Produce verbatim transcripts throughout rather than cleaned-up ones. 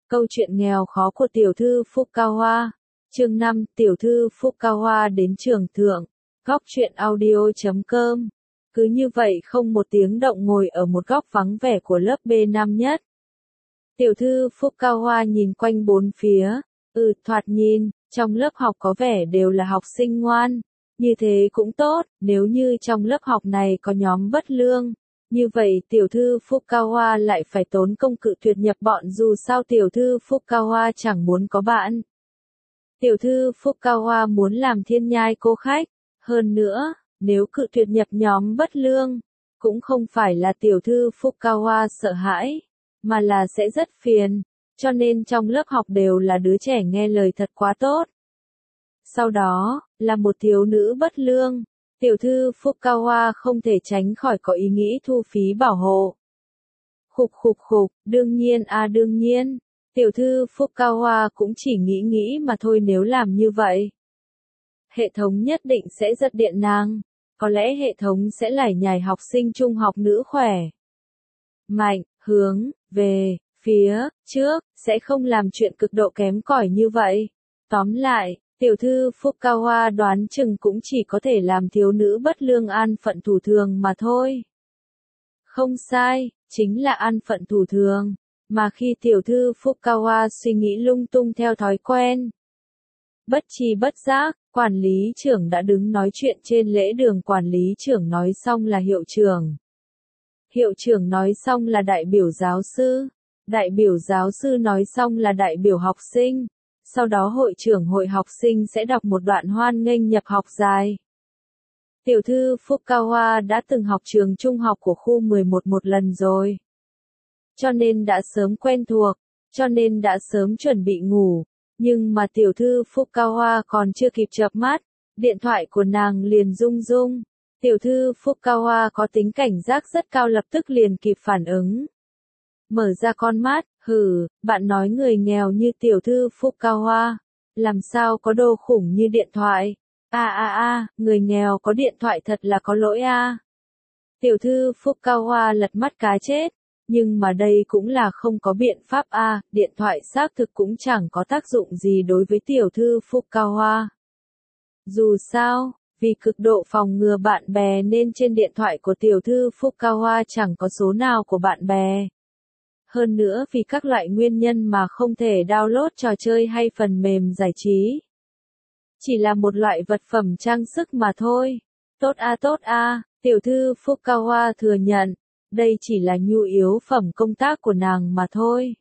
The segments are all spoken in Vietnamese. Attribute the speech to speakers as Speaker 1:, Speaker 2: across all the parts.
Speaker 1: Câu chuyện nghèo khó của tiểu thư Fukawa. Chương năm, tiểu thư Fukawa đến trường thượng. Góc truyện audio chấm com. Cứ như vậy không một tiếng động ngồi ở một góc vắng vẻ của lớp B năm nhất. Tiểu thư Fukawa nhìn quanh bốn phía. Ừ, thoạt nhìn, trong lớp học có vẻ đều là học sinh ngoan. Như thế cũng tốt, nếu như trong lớp học này có nhóm bất lương. Như vậy tiểu thư Fukawa lại phải tốn công cự tuyệt nhập bọn dù sao tiểu thư Fukawa chẳng muốn có bạn. Tiểu thư Fukawa muốn làm thiên nhai cô khách. Hơn nữa, nếu cự tuyệt nhập nhóm bất lương, cũng không phải là tiểu thư Fukawa sợ hãi, mà là sẽ rất phiền, cho nên trong lớp học đều là đứa trẻ nghe lời thật quá tốt. Sau đó, là một thiếu nữ bất lương. Tiểu thư Fukawa không thể tránh khỏi có ý nghĩ thu phí bảo hộ. Khục khục khục, đương nhiên à đương nhiên. Tiểu thư Fukawa cũng chỉ nghĩ nghĩ mà thôi nếu làm như vậy. Hệ thống nhất định sẽ giật điện nàng. Có lẽ hệ thống sẽ lải nhải học sinh trung học nữ khỏe. Mạnh, hướng, về, phía, trước, sẽ không làm chuyện cực độ kém cỏi như vậy. Tóm lại, tiểu thư Fukawa đoán chừng cũng chỉ có thể làm thiếu nữ bất lương an phận thủ thường mà thôi. Không sai, chính là an phận thủ thường, mà khi tiểu thư Fukawa suy nghĩ lung tung theo thói quen. Bất tri bất giác, quản lý trưởng đã đứng nói chuyện trên lễ đường. Quản lý trưởng nói xong là hiệu trưởng. Hiệu trưởng nói xong là đại biểu giáo sư. Đại biểu giáo sư nói xong là đại biểu học sinh. Sau đó hội trưởng hội học sinh sẽ đọc một đoạn hoan nghênh nhập học dài. Tiểu thư Fukawa đã từng học trường trung học của khu mười một một lần rồi. Cho nên đã sớm quen thuộc, cho nên đã sớm chuẩn bị ngủ. Nhưng mà tiểu thư Fukawa còn chưa kịp chợp mắt, điện thoại của nàng liền rung rung. Tiểu thư Fukawa có tính cảnh giác rất cao, lập tức liền kịp phản ứng. Mở ra con mắt, hừ, bạn nói người nghèo như tiểu thư Fukawa, làm sao có đồ khủng như điện thoại. A a a, người nghèo có điện thoại thật là có lỗi a. À. Tiểu thư Fukawa lật mắt cá chết, nhưng mà đây cũng là không có biện pháp a, à, điện thoại xác thực cũng chẳng có tác dụng gì đối với tiểu thư Fukawa. Dù sao, vì cực độ phòng ngừa bạn bè nên trên điện thoại của tiểu thư Fukawa chẳng có số nào của bạn bè. Hơn nữa vì các loại nguyên nhân mà không thể download trò chơi hay phần mềm giải trí. Chỉ là một loại vật phẩm trang sức mà thôi. Tốt a à, tốt a, à, tiểu thư Fukawa thừa nhận, đây chỉ là nhu yếu phẩm công tác của nàng mà thôi.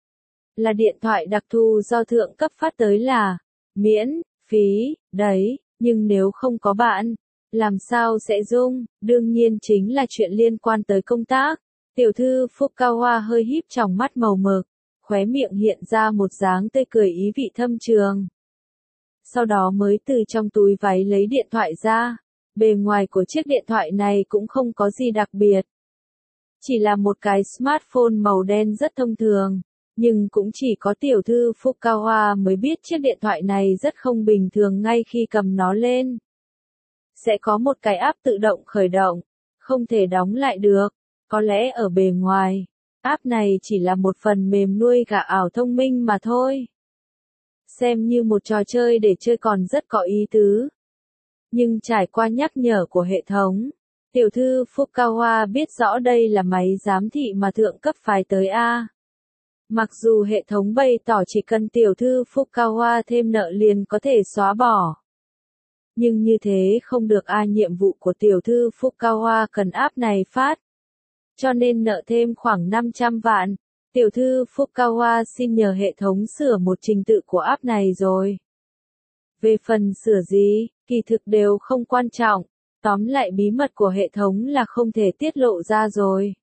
Speaker 1: Là điện thoại đặc thù do thượng cấp phát tới là miễn phí, đấy, nhưng nếu không có bạn, làm sao sẽ rung, đương nhiên chính là chuyện liên quan tới công tác. Tiểu thư Fukawa hơi híp tròng mắt màu mực, khóe miệng hiện ra một dáng tươi cười ý vị thâm trường. Sau đó mới từ trong túi váy lấy điện thoại ra. Bề ngoài của chiếc điện thoại này cũng không có gì đặc biệt. Chỉ là một cái smartphone màu đen rất thông thường. Nhưng cũng chỉ có tiểu thư Fukawa mới biết chiếc điện thoại này rất không bình thường ngay khi cầm nó lên. Sẽ có một cái app tự động khởi động, không thể đóng lại được. Có lẽ ở bề ngoài, app này chỉ là một phần mềm nuôi gà ảo thông minh mà thôi. Xem như một trò chơi để chơi còn rất có ý tứ. Nhưng trải qua nhắc nhở của hệ thống, tiểu thư Fukawa biết rõ đây là máy giám thị mà thượng cấp phái tới A. Mặc dù hệ thống bày tỏ chỉ cần tiểu thư Fukawa thêm nợ liền có thể xóa bỏ. Nhưng như thế không được A, nhiệm vụ của tiểu thư Fukawa cần app này phát. Cho nên nợ thêm khoảng năm trăm vạn. Tiểu thư Fukawa xin nhờ hệ thống sửa một trình tự của app này rồi. Về phần sửa gì, kỳ thực đều không quan trọng. Tóm lại bí mật của hệ thống là không thể tiết lộ ra rồi.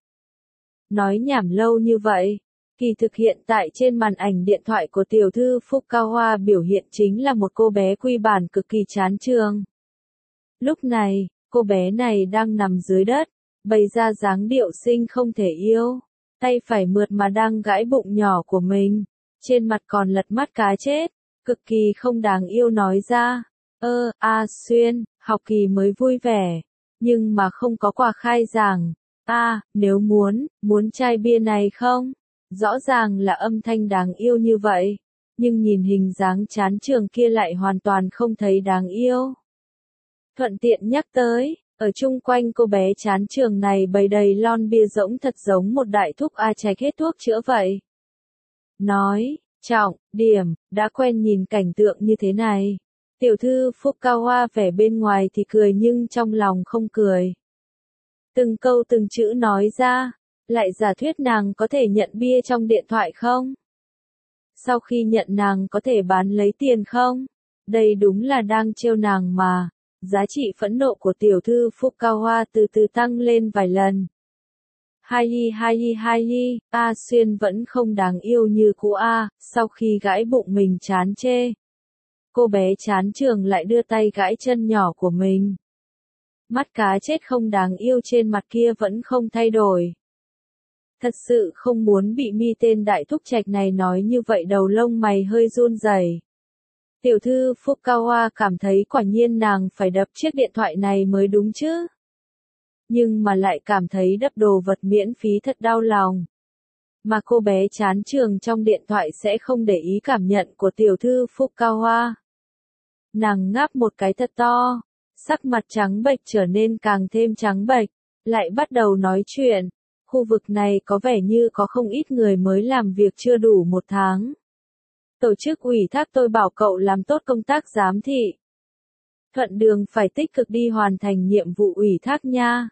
Speaker 1: Nói nhảm lâu như vậy. Kỳ thực hiện tại trên màn ảnh điện thoại của tiểu thư Fukawa biểu hiện chính là một cô bé quy bản cực kỳ chán trường. Lúc này, cô bé này đang nằm dưới đất, bày ra dáng điệu xinh không thể yêu. Tay phải mượt mà đang gãi bụng nhỏ của mình, trên mặt còn lật mắt cá chết, cực kỳ không đáng yêu nói ra. Ơ, a Xuyên, học kỳ mới vui vẻ, nhưng mà không có quà khai giảng. A, nếu muốn, muốn chai bia này không? Rõ ràng là âm thanh đáng yêu như vậy, nhưng nhìn hình dáng chán trường kia lại hoàn toàn không thấy đáng yêu. Thuận tiện nhắc tới, ở chung quanh cô bé chán trường này bày đầy lon bia rỗng thật giống một đại thúc A Trạch hết thuốc chữa vậy. Nói, trọng, điểm, đã quen nhìn cảnh tượng như thế này. Tiểu thư Fukawa vẻ bên ngoài thì cười nhưng trong lòng không cười. Từng câu từng chữ nói ra, lại giả thuyết nàng có thể nhận bia trong điện thoại không? Sau khi nhận nàng có thể bán lấy tiền không? Đây đúng là đang trêu nàng mà. Giá trị phẫn nộ của tiểu thư Fukawa từ từ tăng lên vài lần. Hai hai hai, A Xuyên vẫn không đáng yêu như cũ A, sau khi gãi bụng mình chán chê. Cô bé chán trường lại đưa tay gãi chân nhỏ của mình. Mắt cá chết không đáng yêu trên mặt kia vẫn không thay đổi. Thật sự không muốn bị mi tên đại thúc trạch này nói như vậy, đầu lông mày hơi run rẩy. Tiểu thư Fukawa cảm thấy quả nhiên nàng phải đập chiếc điện thoại này mới đúng chứ. Nhưng mà lại cảm thấy đập đồ vật miễn phí thật đau lòng. Mà cô bé chán trường trong điện thoại sẽ không để ý cảm nhận của tiểu thư Fukawa. Nàng ngáp một cái thật to, sắc mặt trắng bệch trở nên càng thêm trắng bệch, lại bắt đầu nói chuyện. Khu vực này có vẻ như có không ít người mới làm việc chưa đủ một tháng. Tổ chức ủy thác tôi bảo cậu làm tốt công tác giám thị. Thuận đường phải tích cực đi hoàn thành nhiệm vụ ủy thác nha.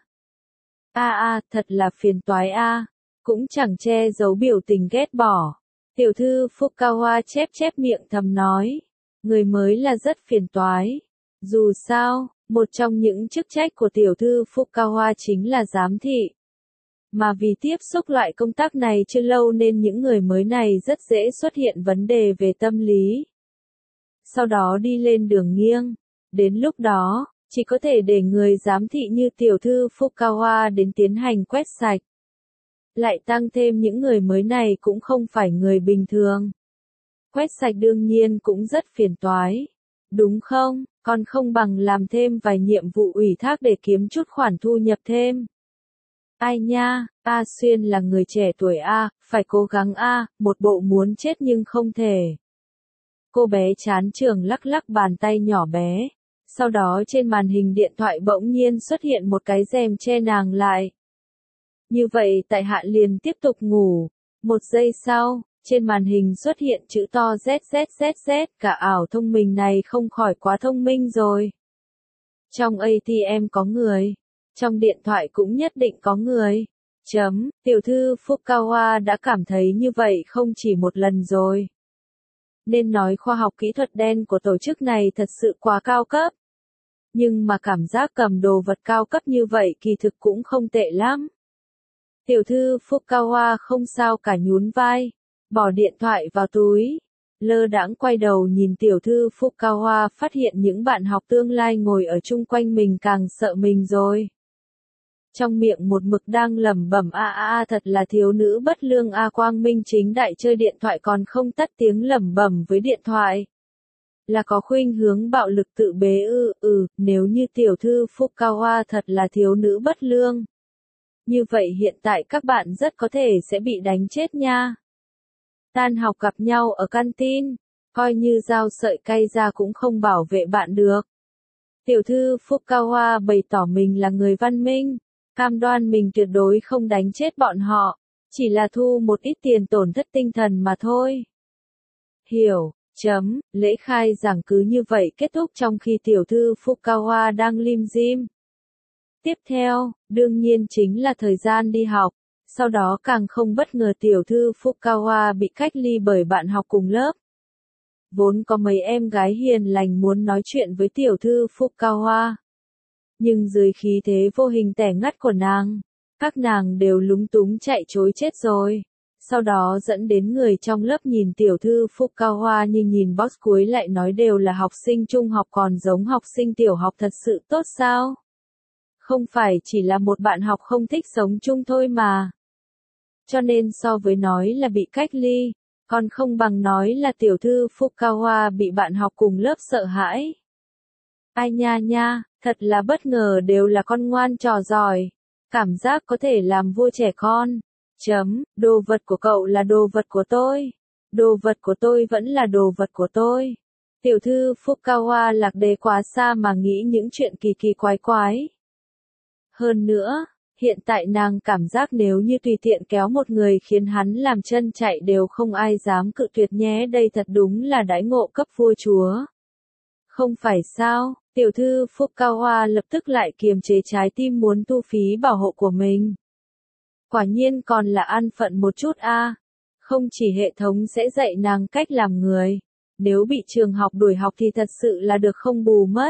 Speaker 1: A a, thật là phiền toái a, cũng chẳng che giấu biểu tình ghét bỏ. Tiểu thư Fukawa chép chép miệng thầm nói, người mới là rất phiền toái. Dù sao, một trong những chức trách của tiểu thư Fukawa chính là giám thị. Mà vì tiếp xúc loại công tác này chưa lâu nên những người mới này rất dễ xuất hiện vấn đề về tâm lý. Sau đó đi lên đường nghiêng. Đến lúc đó, chỉ có thể để người giám thị như tiểu thư Fukawa đến tiến hành quét sạch. Lại tăng thêm những người mới này cũng không phải người bình thường. Quét sạch đương nhiên cũng rất phiền toái. Đúng không? Còn không bằng làm thêm vài nhiệm vụ ủy thác để kiếm chút khoản thu nhập thêm. Ai nha, A Xuyên là người trẻ tuổi A, phải cố gắng A, một bộ muốn chết nhưng không thể. Cô bé chán trường lắc lắc bàn tay nhỏ bé. Sau đó trên màn hình điện thoại bỗng nhiên xuất hiện một cái rèm che nàng lại. Như vậy tại hạ liền tiếp tục ngủ. Một giây sau, trên màn hình xuất hiện chữ to Z Z Z Z, cả ảo thông minh này không khỏi quá thông minh rồi. Trong a tê em có người. Trong điện thoại cũng nhất định có người. Chấm, tiểu thư Fukawa đã cảm thấy như vậy không chỉ một lần rồi. Nên nói khoa học kỹ thuật đen của tổ chức này thật sự quá cao cấp. Nhưng mà cảm giác cầm đồ vật cao cấp như vậy kỳ thực cũng không tệ lắm. Tiểu thư Fukawa không sao cả, nhún vai, bỏ điện thoại vào túi. Lơ đãng quay đầu nhìn tiểu thư Fukawa, phát hiện những bạn học tương lai ngồi ở chung quanh mình càng sợ mình rồi. Trong miệng một mực đang lẩm bẩm a a a, thật là thiếu nữ bất lương a, quang minh chính đại chơi điện thoại còn không tắt tiếng lẩm bẩm với điện thoại. Là có khuynh hướng bạo lực tự bế ư, ừ, nếu như tiểu thư Fukawa thật là thiếu nữ bất lương. Như vậy hiện tại các bạn rất có thể sẽ bị đánh chết nha. Tan học gặp nhau ở canteen, coi như dao sợi cay ra cũng không bảo vệ bạn được. Tiểu thư Fukawa bày tỏ mình là người văn minh, cam đoan mình tuyệt đối không đánh chết bọn họ, chỉ là thu một ít tiền tổn thất tinh thần mà thôi. Hiểu, chấm, lễ khai giảng cứ như vậy kết thúc trong khi tiểu thư Fukawa đang lim dim. Tiếp theo, đương nhiên chính là thời gian đi học, sau đó càng không bất ngờ tiểu thư Fukawa bị cách ly bởi bạn học cùng lớp. Vốn có mấy em gái hiền lành muốn nói chuyện với tiểu thư Fukawa. Nhưng dưới khí thế vô hình tẻ ngắt của nàng, các nàng đều lúng túng chạy trối chết rồi. Sau đó dẫn đến người trong lớp nhìn tiểu thư Fukawa như nhìn boss, cuối lại nói đều là học sinh trung học còn giống học sinh tiểu học thật sự tốt sao? Không phải chỉ là một bạn học không thích sống chung thôi mà. Cho nên so với nói là bị cách ly, còn không bằng nói là tiểu thư Fukawa bị bạn học cùng lớp sợ hãi. Ai nha nha, thật là bất ngờ, đều là con ngoan trò giỏi. Cảm giác có thể làm vua trẻ con. Chấm, đồ vật của cậu là đồ vật của tôi. Đồ vật của tôi vẫn là đồ vật của tôi. Tiểu thư Fukawa lạc đề quá xa mà nghĩ những chuyện kỳ kỳ quái quái. Hơn nữa, hiện tại nàng cảm giác nếu như tùy tiện kéo một người khiến hắn làm chân chạy đều không ai dám cự tuyệt nhé, đây thật đúng là đãi ngộ cấp vua chúa. Không phải sao, tiểu thư Fukawa lập tức lại kiềm chế trái tim muốn tu phí bảo hộ của mình. Quả nhiên còn là an phận một chút a. À. Không chỉ hệ thống sẽ dạy nàng cách làm người, nếu bị trường học đuổi học thì thật sự là được không bù mất.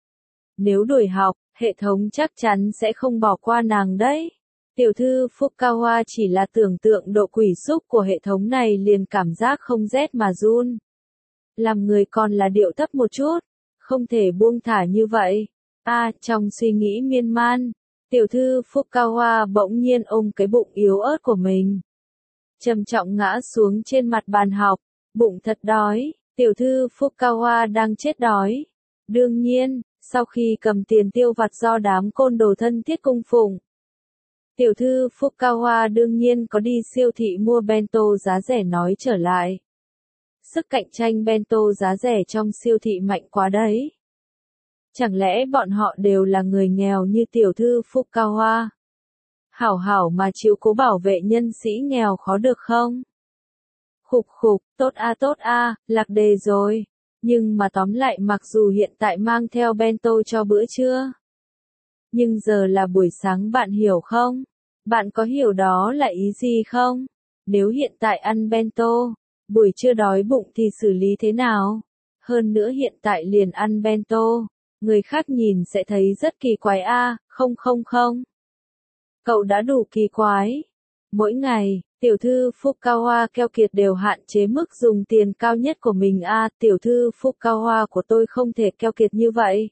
Speaker 1: Nếu đuổi học, hệ thống chắc chắn sẽ không bỏ qua nàng đấy. Tiểu thư Fukawa chỉ là tưởng tượng độ quỷ xúc của hệ thống này liền cảm giác không rét mà run. Làm người còn là điệu thấp một chút, không thể buông thả như vậy. A, à, trong suy nghĩ miên man, tiểu thư Fukawa bỗng nhiên ôm cái bụng yếu ớt của mình. Trầm trọng ngã xuống trên mặt bàn học, bụng thật đói, tiểu thư Fukawa đang chết đói. Đương nhiên, sau khi cầm tiền tiêu vặt do đám côn đồ thân thiết cung phụng, tiểu thư Fukawa đương nhiên có đi siêu thị mua bento giá rẻ nói trở lại. Sức cạnh tranh bento giá rẻ trong siêu thị mạnh quá đấy. Chẳng lẽ bọn họ đều là người nghèo như tiểu thư Fukawa? Hảo hảo mà chịu cố bảo vệ nhân sĩ nghèo khó được không? Khục khục, tốt a tốt a, lạc đề rồi. Nhưng mà tóm lại mặc dù hiện tại mang theo bento cho bữa trưa, nhưng giờ là buổi sáng bạn hiểu không? Bạn có hiểu đó là ý gì không? Nếu hiện tại ăn bento, buổi trưa đói bụng thì xử lý thế nào? Hơn nữa hiện tại liền ăn bento, người khác nhìn sẽ thấy rất kỳ quái a, à, không không không. Cậu đã đủ kỳ quái. Mỗi ngày, tiểu thư Fukawa keo kiệt đều hạn chế mức dùng tiền cao nhất của mình a, à, tiểu thư Fukawa của tôi không thể keo kiệt như vậy.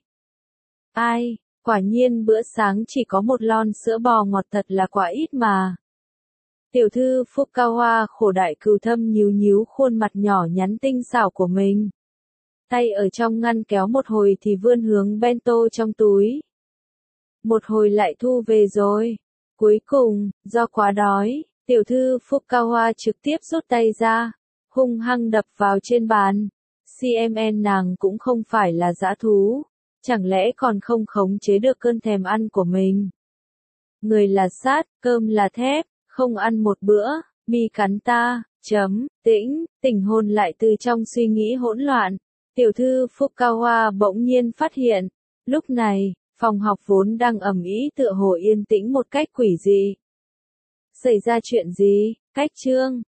Speaker 1: Ai, quả nhiên bữa sáng chỉ có một lon sữa bò ngọt thật là quá ít mà. Tiểu thư Fukawa khổ đại cừu thâm nhíu nhíu khuôn mặt nhỏ nhắn tinh xảo của mình. Tay ở trong ngăn kéo một hồi thì vươn hướng bento trong túi. Một hồi lại thu về rồi. Cuối cùng, do quá đói, tiểu thư Fukawa trực tiếp rút tay ra, hung hăng đập vào trên bàn. xê em en nàng cũng không phải là dã thú, chẳng lẽ còn không khống chế được cơn thèm ăn của mình. Người là sắt, cơm là thép, không ăn một bữa, mi cắn ta, chấm, tĩnh, tỉnh hồn lại từ trong suy nghĩ hỗn loạn. Tiểu thư Fukawa bỗng nhiên phát hiện, lúc này, phòng học vốn đang ầm ĩ tựa hồ yên tĩnh một cách quỷ dị. Xảy ra chuyện gì? Cách chương